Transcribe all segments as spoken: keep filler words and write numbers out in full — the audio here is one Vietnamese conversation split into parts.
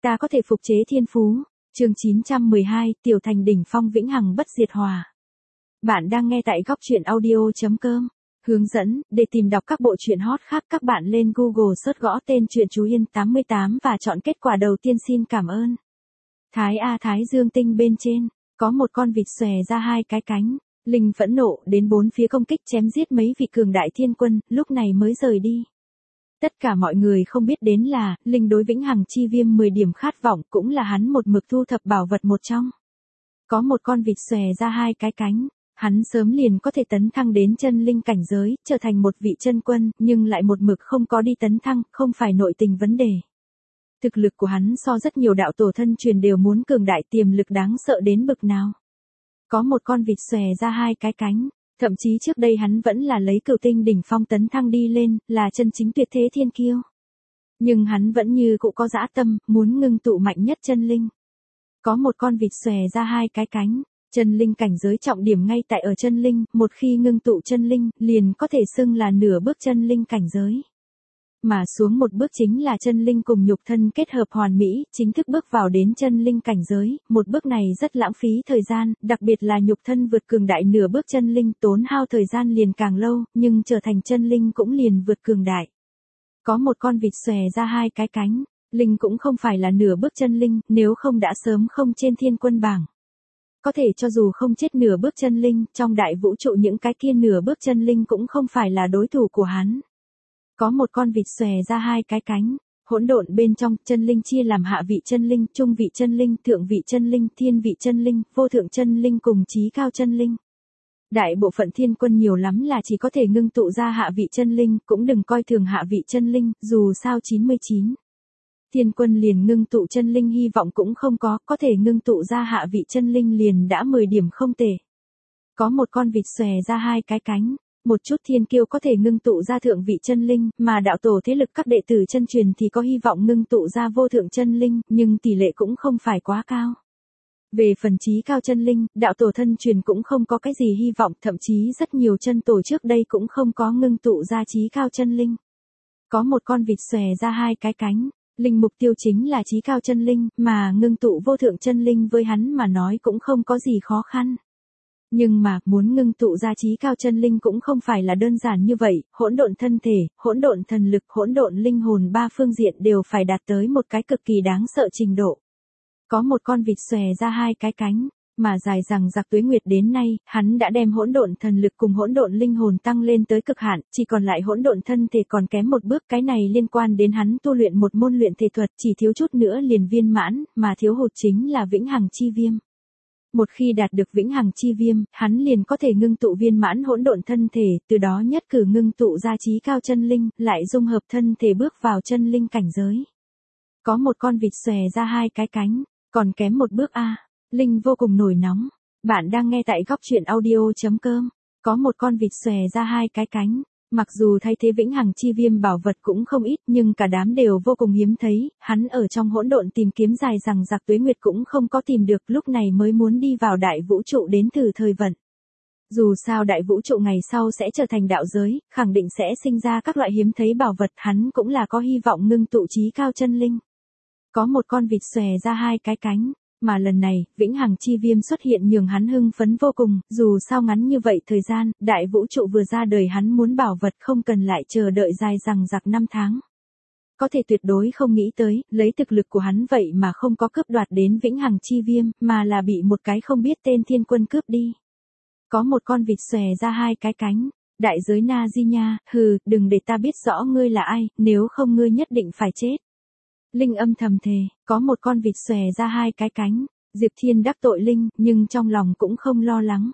Ta có thể phục chế thiên phú. Chương chín trăm mười hai, Tiểu Thành đỉnh phong vĩnh hằng bất diệt hòa. Bạn đang nghe tại góc truyện audio chấm com. Hướng dẫn, để tìm đọc các bộ truyện hot khác các bạn lên Google search gõ tên truyện Chú Yên tám mươi tám và chọn kết quả đầu tiên. Xin cảm ơn. Thái A Thái Dương tinh bên trên, có một con vịt xòe ra hai cái cánh. Linh phẫn nộ đến bốn phía công kích chém giết mấy vị cường đại thiên quân, lúc này mới rời đi. Tất cả mọi người không biết đến là, Linh đối vĩnh hằng chi viêm mười điểm khát vọng cũng là hắn một mực thu thập bảo vật một trong. Có một con vịt xòe ra hai cái cánh, hắn sớm liền có thể tấn thăng đến chân linh cảnh giới, trở thành một vị chân quân, nhưng lại một mực không có đi tấn thăng, không phải nội tình vấn đề. Thực lực của hắn so rất nhiều đạo tổ thân truyền đều muốn cường đại, tiềm lực đáng sợ đến bực nào. Có một con vịt xòe ra hai cái cánh. Thậm chí trước đây hắn vẫn là lấy cửu tinh đỉnh phong tấn thăng đi lên, là chân chính tuyệt thế thiên kiêu. Nhưng hắn vẫn như cũ có dã tâm, muốn ngưng tụ mạnh nhất chân linh. Có một con vịt xòe ra hai cái cánh, chân linh cảnh giới trọng điểm ngay tại ở chân linh, một khi ngưng tụ chân linh, liền có thể xưng là nửa bước chân linh cảnh giới. Mà xuống một bước chính là chân linh cùng nhục thân kết hợp hoàn mỹ, chính thức bước vào đến chân linh cảnh giới, một bước này rất lãng phí thời gian, đặc biệt là nhục thân vượt cường đại nửa bước chân linh tốn hao thời gian liền càng lâu, nhưng trở thành chân linh cũng liền vượt cường đại. Có một con vịt xòe ra hai cái cánh, linh cũng không phải là nửa bước chân linh, nếu không đã sớm không trên thiên quân bảng. Có thể cho dù không chết nửa bước chân linh, trong đại vũ trụ những cái kia nửa bước chân linh cũng không phải là đối thủ của hắn. Có một con vịt xòe ra hai cái cánh, hỗn độn bên trong, chân linh chia làm hạ vị chân linh, trung vị chân linh, thượng vị chân linh, thiên vị chân linh, vô thượng chân linh cùng chí cao chân linh. Đại bộ phận thiên quân nhiều lắm là chỉ có thể ngưng tụ ra hạ vị chân linh, cũng đừng coi thường hạ vị chân linh, dù sao chín mươi chín. Thiên quân liền ngưng tụ chân linh hy vọng cũng không có, có thể ngưng tụ ra hạ vị chân linh liền đã mười điểm không tệ. Có một con vịt xòe ra hai cái cánh. Một chút thiên kiêu có thể ngưng tụ ra thượng vị chân linh, mà đạo tổ thế lực các đệ tử chân truyền thì có hy vọng ngưng tụ ra vô thượng chân linh, nhưng tỷ lệ cũng không phải quá cao. Về phần chí cao chân linh, đạo tổ thân truyền cũng không có cái gì hy vọng, thậm chí rất nhiều chân tổ trước đây cũng không có ngưng tụ ra chí cao chân linh. Có một con vịt xòe ra hai cái cánh, linh mục tiêu chính là chí cao chân linh, mà ngưng tụ vô thượng chân linh với hắn mà nói cũng không có gì khó khăn. Nhưng mà, muốn ngưng tụ ra chí cao chân linh cũng không phải là đơn giản như vậy, hỗn độn thân thể, hỗn độn thần lực, hỗn độn linh hồn ba phương diện đều phải đạt tới một cái cực kỳ đáng sợ trình độ. Có một con vịt xòe ra hai cái cánh, mà dài rằng giặc tuế nguyệt đến nay, hắn đã đem hỗn độn thần lực cùng hỗn độn linh hồn tăng lên tới cực hạn, chỉ còn lại hỗn độn thân thể còn kém một bước, cái này liên quan đến hắn tu luyện một môn luyện thể thuật, chỉ thiếu chút nữa liền viên mãn, mà thiếu hụt chính là vĩnh hằng chi viêm. Một khi đạt được vĩnh hằng chi viêm, hắn liền có thể ngưng tụ viên mãn hỗn độn thân thể, từ đó nhất cử ngưng tụ ra chí cao chân linh, lại dung hợp thân thể bước vào chân linh cảnh giới. Có một con vịt xòe ra hai cái cánh, còn kém một bước a. Linh vô cùng nổi nóng. Bạn đang nghe tại góc truyện audio chấm com. Có một con vịt xòe ra hai cái cánh. Mặc dù thay thế vĩnh hằng chi viêm bảo vật cũng không ít, nhưng cả đám đều vô cùng hiếm thấy, hắn ở trong hỗn độn tìm kiếm dài rằng giặc tuế nguyệt cũng không có tìm được, lúc này mới muốn đi vào đại vũ trụ đến thử thời vận. Dù sao đại vũ trụ ngày sau sẽ trở thành đạo giới, khẳng định sẽ sinh ra các loại hiếm thấy bảo vật, hắn cũng là có hy vọng ngưng tụ chí cao chân linh. Có một con vịt xòe ra hai cái cánh. Mà lần này, vĩnh hằng chi viêm xuất hiện nhường hắn hưng phấn vô cùng, dù sao ngắn như vậy thời gian, đại vũ trụ vừa ra đời hắn muốn bảo vật không cần lại chờ đợi dài rằng giặc năm tháng. Có thể tuyệt đối không nghĩ tới, lấy thực lực của hắn vậy mà không có cướp đoạt đến vĩnh hằng chi viêm, mà là bị một cái không biết tên thiên quân cướp đi. Có một con vịt xòe ra hai cái cánh, đại giới Na Di nha, hừ, đừng để ta biết rõ ngươi là ai, nếu không ngươi nhất định phải chết. Linh âm thầm thề, có một con vịt xòe ra hai cái cánh, Diệp Thiên đắc tội Linh, nhưng trong lòng cũng không lo lắng.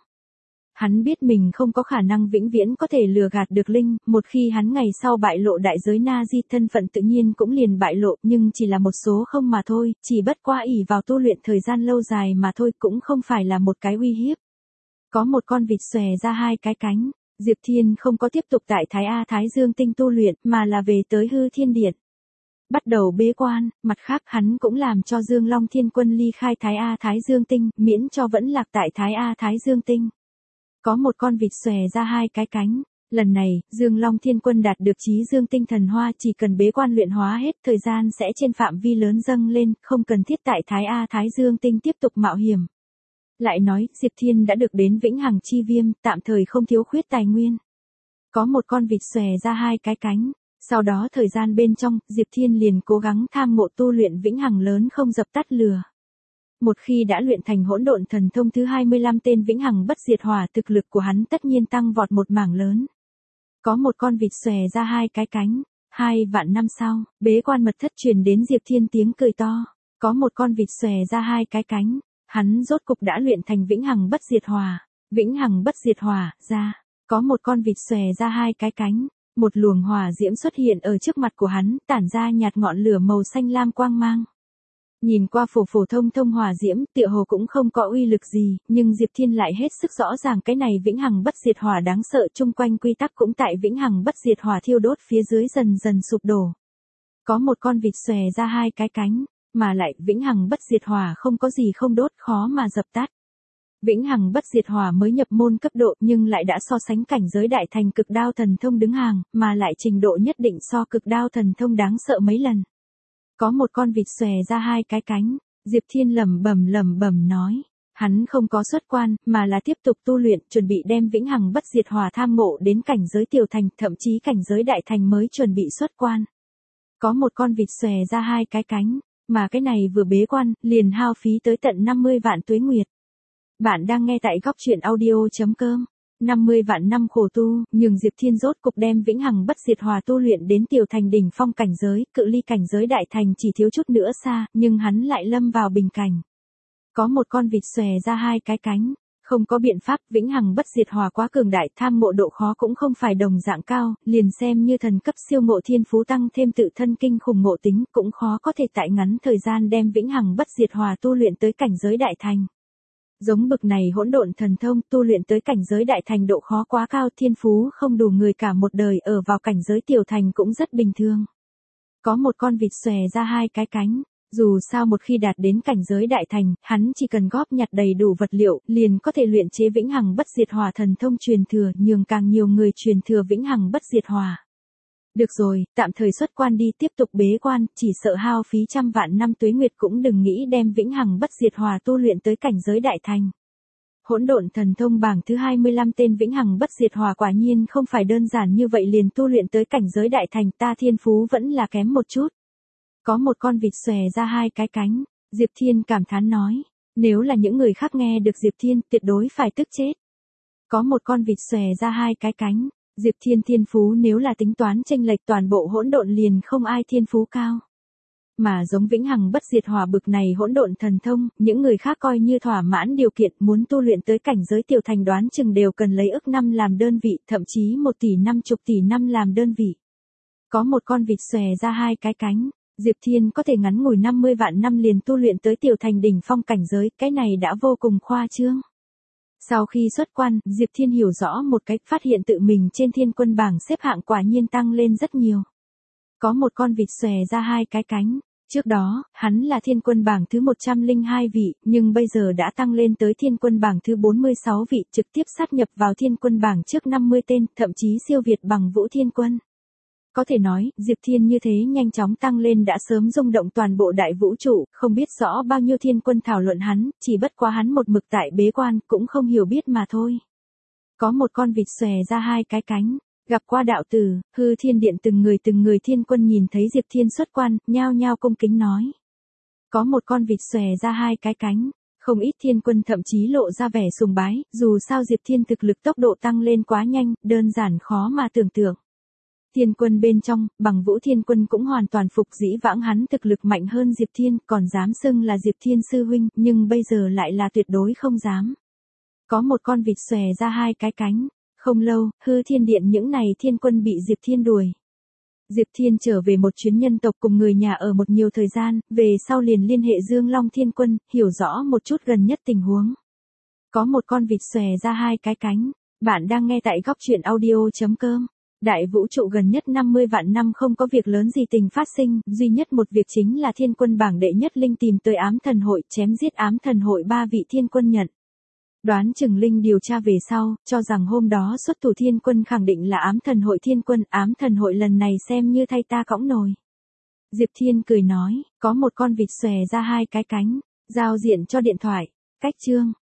Hắn biết mình không có khả năng vĩnh viễn có thể lừa gạt được Linh, một khi hắn ngày sau bại lộ đại giới Na Di thân phận tự nhiên cũng liền bại lộ, nhưng chỉ là một số không mà thôi, chỉ bất qua ỷ vào tu luyện thời gian lâu dài mà thôi, cũng không phải là một cái uy hiếp. Có một con vịt xòe ra hai cái cánh, Diệp Thiên không có tiếp tục tại Thái A Thái Dương tinh tu luyện, mà là về tới Hư Thiên Điện. Bắt đầu bế quan, mặt khác hắn cũng làm cho Dương Long Thiên Quân ly khai Thái A Thái Dương Tinh, miễn cho vẫn lạc tại Thái A Thái Dương Tinh. Có một con vịt xòe ra hai cái cánh, Lần này, Dương Long Thiên Quân đạt được Chí Dương Tinh Thần Hoa, chỉ cần bế quan luyện hóa hết, thời gian sẽ trên phạm vi lớn dâng lên, không cần thiết tại Thái A Thái Dương Tinh tiếp tục mạo hiểm. Lại nói, Diệp Thiên đã được đến Vĩnh Hằng Chi Viêm, tạm thời không thiếu khuyết tài nguyên. Có một con vịt xòe ra hai cái cánh. Sau đó thời gian bên trong, Diệp Thiên liền cố gắng tham ngộ tu luyện Vĩnh Hằng lớn không dập tắt lửa. Một khi đã luyện thành hỗn độn thần thông thứ hai mươi lăm tên Vĩnh Hằng bất diệt hỏa, thực lực của hắn tất nhiên tăng vọt một mảng lớn. Có một con vịt xòe ra hai cái cánh. Hai vạn năm sau, bế quan mật thất truyền đến Diệp Thiên tiếng cười to. Có một con vịt xòe ra hai cái cánh. Hắn rốt cục đã luyện thành Vĩnh Hằng bất diệt hỏa. Vĩnh Hằng bất diệt hỏa, ra. Có một con vịt xòe ra hai cái cánh. Một luồng hỏa diễm xuất hiện ở trước mặt của hắn, tản ra nhạt ngọn lửa màu xanh lam quang mang. Nhìn qua phổ phổ thông thông hỏa diễm, tựa hồ cũng không có uy lực gì, nhưng Diệp Thiên lại hết sức rõ ràng cái này Vĩnh Hằng bất diệt hỏa đáng sợ, chung quanh quy tắc cũng tại Vĩnh Hằng bất diệt hỏa thiêu đốt phía dưới dần dần sụp đổ. Có một con vịt xòe ra hai cái cánh, mà lại Vĩnh Hằng bất diệt hỏa không có gì không đốt, khó mà dập tắt. Vĩnh Hằng bất diệt hỏa mới nhập môn cấp độ nhưng lại đã so sánh cảnh giới đại thành cực đao thần thông đứng hàng, mà lại trình độ nhất định so cực đao thần thông đáng sợ mấy lần. Có một con vịt xòe ra hai cái cánh, Diệp Thiên lẩm bẩm lẩm bẩm nói, hắn không có xuất quan, mà là tiếp tục tu luyện, chuẩn bị đem Vĩnh Hằng bất diệt hỏa tham ngộ đến cảnh giới tiểu thành, thậm chí cảnh giới đại thành mới chuẩn bị xuất quan. Có một con vịt xòe ra hai cái cánh, mà cái này vừa bế quan, liền hao phí tới tận năm mươi vạn tuế nguyệt. Bạn đang nghe tại góc truyện audio chấm com. năm mươi vạn năm khổ tu, nhưng Diệp Thiên rốt cục đem Vĩnh Hằng bất diệt hỏa tu luyện đến tiểu thành đỉnh phong cảnh giới, cự ly cảnh giới đại thành chỉ thiếu chút nữa xa, nhưng hắn lại lâm vào bình cảnh. Có một con vịt xòe ra hai cái cánh, không có biện pháp, Vĩnh Hằng bất diệt hỏa quá cường đại, tham ngộ độ khó cũng không phải đồng dạng cao, liền xem như thần cấp siêu ngộ thiên phú tăng thêm tự thân kinh khủng ngộ tính, cũng khó có thể tại ngắn thời gian đem Vĩnh Hằng bất diệt hỏa tu luyện tới cảnh giới đại thành. Giống bực này hỗn độn thần thông tu luyện tới cảnh giới đại thành độ khó quá cao, thiên phú không đủ người cả một đời ở vào cảnh giới tiểu thành cũng rất bình thường. Có một con vịt xòe ra hai cái cánh, dù sao một khi đạt đến cảnh giới đại thành, hắn chỉ cần góp nhặt đầy đủ vật liệu, liền có thể luyện chế Vĩnh Hằng bất diệt hỏa thần thông truyền thừa, nhường càng nhiều người truyền thừa Vĩnh Hằng bất diệt hỏa. Được rồi, tạm thời xuất quan đi, tiếp tục bế quan, chỉ sợ hao phí trăm vạn năm tuế nguyệt cũng đừng nghĩ đem Vĩnh Hằng bất diệt hỏa tu luyện tới cảnh giới đại thành. Hỗn độn thần thông bảng thứ hai mươi lăm tên Vĩnh Hằng bất diệt hỏa quả nhiên không phải đơn giản như vậy liền tu luyện tới cảnh giới đại thành, ta thiên phú vẫn là kém một chút. Có một con vịt xòe ra hai cái cánh, Diệp Thiên cảm thán nói, nếu là những người khác nghe được Diệp Thiên tuyệt đối phải tức chết. Có một con vịt xòe ra hai cái cánh. Diệp Thiên thiên phú nếu là tính toán chênh lệch toàn bộ hỗn độn liền không ai thiên phú cao. Mà giống Vĩnh Hằng bất diệt hỏa bực này hỗn độn thần thông, những người khác coi như thỏa mãn điều kiện muốn tu luyện tới cảnh giới tiểu thành đoán chừng đều cần lấy ức năm làm đơn vị, thậm chí một tỷ năm chục tỷ năm làm đơn vị. Có một con vịt xòe ra hai cái cánh, Diệp Thiên có thể ngắn ngủi năm mươi vạn năm liền tu luyện tới tiểu thành đỉnh phong cảnh giới, cái này đã vô cùng khoa trương. Sau khi xuất quan, Diệp Thiên hiểu rõ một cách, phát hiện tự mình trên thiên quân bảng xếp hạng quả nhiên tăng lên rất nhiều. Có một con vịt xòe ra hai cái cánh, trước đó, hắn là thiên quân bảng thứ một trăm lẻ hai vị, nhưng bây giờ đã tăng lên tới thiên quân bảng thứ bốn mươi sáu vị, trực tiếp sát nhập vào thiên quân bảng trước năm mươi tên, thậm chí siêu việt bằng Vũ Thiên Quân. Có thể nói, Diệp Thiên như thế nhanh chóng tăng lên đã sớm rung động toàn bộ đại vũ trụ, không biết rõ bao nhiêu thiên quân thảo luận hắn, chỉ bất quá hắn một mực tại bế quan, cũng không hiểu biết mà thôi. Có một con vịt xòe ra hai cái cánh, gặp qua đạo tử, Hư Thiên Điện từng người từng người thiên quân nhìn thấy Diệp Thiên xuất quan, nhao nhao cung kính nói. Có một con vịt xòe ra hai cái cánh, không ít thiên quân thậm chí lộ ra vẻ sùng bái, dù sao Diệp Thiên thực lực tốc độ tăng lên quá nhanh, đơn giản khó mà tưởng tượng. Thiên quân bên trong, bằng Vũ Thiên Quân cũng hoàn toàn phục dĩ vãng hắn thực lực mạnh hơn Diệp Thiên, còn dám xưng là Diệp Thiên sư huynh, nhưng bây giờ lại là tuyệt đối không dám. Có một con vịt xòe ra hai cái cánh, không lâu, Hư Thiên Điện những này thiên quân bị Diệp Thiên đuổi. Diệp Thiên trở về một chuyến nhân tộc cùng người nhà ở một nhiều thời gian, về sau liền liên hệ Dương Long Thiên Quân, hiểu rõ một chút gần nhất tình huống. Có một con vịt xòe ra hai cái cánh, bạn đang nghe tại góc truyện audio chấm com. Đại vũ trụ gần nhất năm mươi vạn năm không có việc lớn gì tình phát sinh, duy nhất một việc chính là thiên quân bảng đệ nhất linh tìm tới ám thần hội, chém giết ám thần hội ba vị thiên quân nhận. Đoán chừng Linh điều tra về sau, cho rằng hôm đó xuất thủ thiên quân khẳng định là ám thần hội thiên quân, ám thần hội lần này xem như thay ta cõng nồi. Diệp Thiên cười nói, có một con vịt xòe ra hai cái cánh, giao diện cho điện thoại, cách chương.